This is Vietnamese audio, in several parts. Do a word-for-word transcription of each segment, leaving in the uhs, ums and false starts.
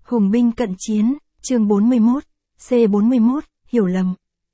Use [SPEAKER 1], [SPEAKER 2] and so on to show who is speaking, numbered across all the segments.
[SPEAKER 1] Hùng binh cận chiến, chương bốn mươi mốt, C bốn mươi mốt, hiểu lầm.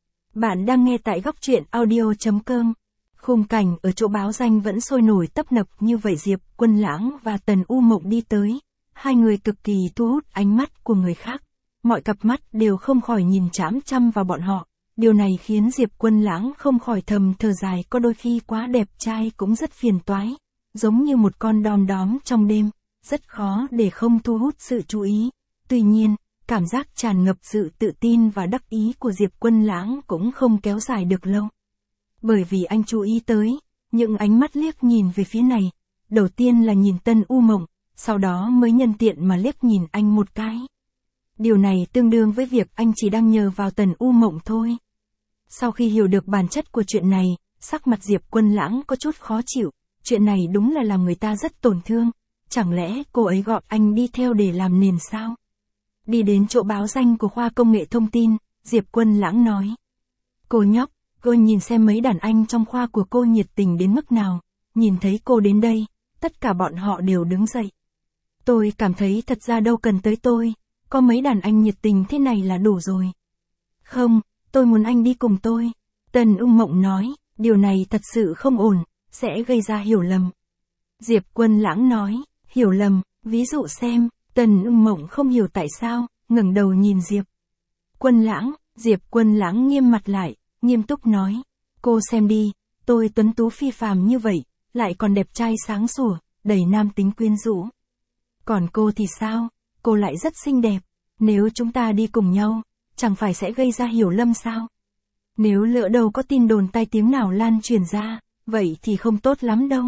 [SPEAKER 1] Bạn đang nghe tại góc truyện audio chấm com. Khung cảnh ở chỗ báo danh vẫn sôi nổi tấp nập như vậy. Diệp Quân Lãng và Tần U Mộng đi tới. Hai người cực kỳ thu hút ánh mắt của người khác. Mọi cặp mắt đều không khỏi nhìn chăm chăm vào bọn họ. Điều này khiến Diệp Quân Lãng không khỏi thầm thở dài, có đôi khi quá đẹp trai cũng rất phiền toái. Giống như một con đom đóm trong đêm, rất khó để không thu hút sự chú ý. Tuy nhiên, cảm giác tràn ngập sự tự tin và đắc ý của Diệp Quân Lãng cũng không kéo dài được lâu. Bởi vì anh chú ý tới, những ánh mắt liếc nhìn về phía này. Đầu tiên là nhìn Tân U Mộng, sau đó mới nhân tiện mà liếc nhìn anh một cái. Điều này tương đương với việc anh chỉ đang nhờ vào Tần U Mộng thôi. Sau khi hiểu được bản chất của chuyện này, sắc mặt Diệp Quân Lãng có chút khó chịu. Chuyện này đúng là làm người ta rất tổn thương. Chẳng lẽ cô ấy gọi anh đi theo để làm nền sao? Đi đến chỗ báo danh của khoa công nghệ thông tin, Diệp Quân Lãng nói. Cô nhóc, cô nhìn xem mấy đàn anh trong khoa của cô nhiệt tình đến mức nào. Nhìn thấy cô đến đây, tất cả bọn họ đều đứng dậy. Tôi cảm thấy thật ra đâu cần tới tôi, có mấy đàn anh nhiệt tình thế này là đủ rồi. Không, tôi muốn anh đi cùng tôi. Tần U Mộng nói, điều này thật sự không ổn, sẽ gây ra hiểu lầm. Diệp Quân Lãng nói, hiểu lầm, ví dụ xem. Tần U Mộng không hiểu tại sao, ngẩng đầu nhìn Diệp Quân Lãng. Diệp Quân Lãng nghiêm mặt lại, nghiêm túc nói, cô xem đi, tôi tuấn tú phi phàm như vậy, lại còn đẹp trai sáng sủa, đầy nam tính quyến rũ. Còn cô thì sao, cô lại rất xinh đẹp, nếu chúng ta đi cùng nhau, chẳng phải sẽ gây ra hiểu lầm sao? Nếu lỡ đâu có tin đồn tai tiếng nào lan truyền ra, vậy thì không tốt lắm đâu.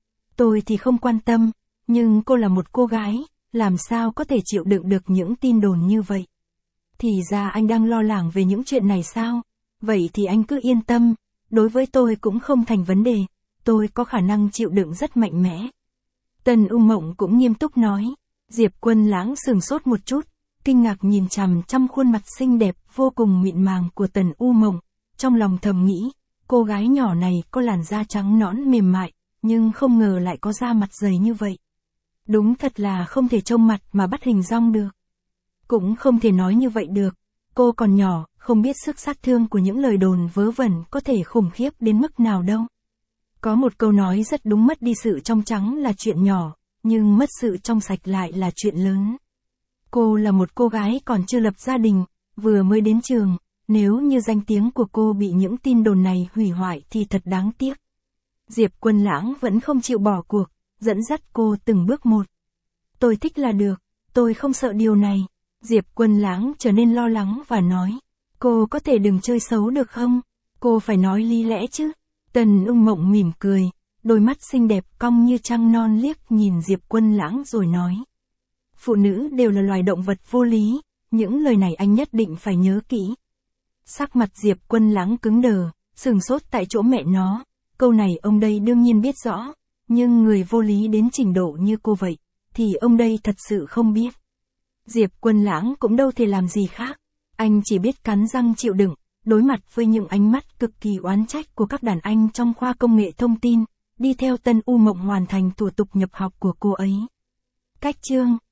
[SPEAKER 1] Tôi thì không quan tâm, nhưng cô là một cô gái, làm sao có thể chịu đựng được những tin đồn như vậy? Thì ra anh đang lo lắng về những chuyện này sao? Vậy thì anh cứ yên tâm, đối với tôi cũng không thành vấn đề, tôi có khả năng chịu đựng rất mạnh mẽ. Tần U Mộng cũng nghiêm túc nói. Diệp Quân Lãng sừng sốt một chút, kinh ngạc nhìn chằm chằm khuôn mặt xinh đẹp vô cùng mịn màng của Tần U Mộng, trong lòng thầm nghĩ, cô gái nhỏ này có làn da trắng nõn mềm mại, nhưng không ngờ lại có da mặt dày như vậy. Đúng thật là không thể trông mặt mà bắt hình dong được. Cũng không thể nói như vậy được, cô còn nhỏ, không biết sức sát thương của những lời đồn vớ vẩn có thể khủng khiếp đến mức nào đâu. Có một câu nói rất đúng, mất đi sự trong trắng là chuyện nhỏ, nhưng mất sự trong sạch lại là chuyện lớn. Cô là một cô gái còn chưa lập gia đình, vừa mới đến trường, nếu như danh tiếng của cô bị những tin đồn này hủy hoại thì thật đáng tiếc. Diệp Quân Lãng vẫn không chịu bỏ cuộc, dẫn dắt cô từng bước một. Tôi thích là được, tôi không sợ điều này. Diệp Quân Lãng trở nên lo lắng và nói, cô có thể đừng chơi xấu được không? Cô phải nói lý lẽ chứ. Tần U Mộng mỉm cười, đôi mắt xinh đẹp cong như trăng non liếc nhìn Diệp Quân Lãng rồi nói. Phụ nữ đều là loài động vật vô lý, những lời này anh nhất định phải nhớ kỹ. Sắc mặt Diệp Quân Lãng cứng đờ, sừng sốt tại chỗ mẹ nó, câu này ông đây đương nhiên biết rõ, nhưng người vô lý đến trình độ như cô vậy, thì ông đây thật sự không biết. Diệp Quân Lãng cũng đâu thể làm gì khác, anh chỉ biết cắn răng chịu đựng, đối mặt với những ánh mắt cực kỳ oán trách của các đàn anh trong khoa công nghệ thông tin, đi theo Tân U Mộng hoàn thành thủ tục nhập học của cô ấy. Cách chương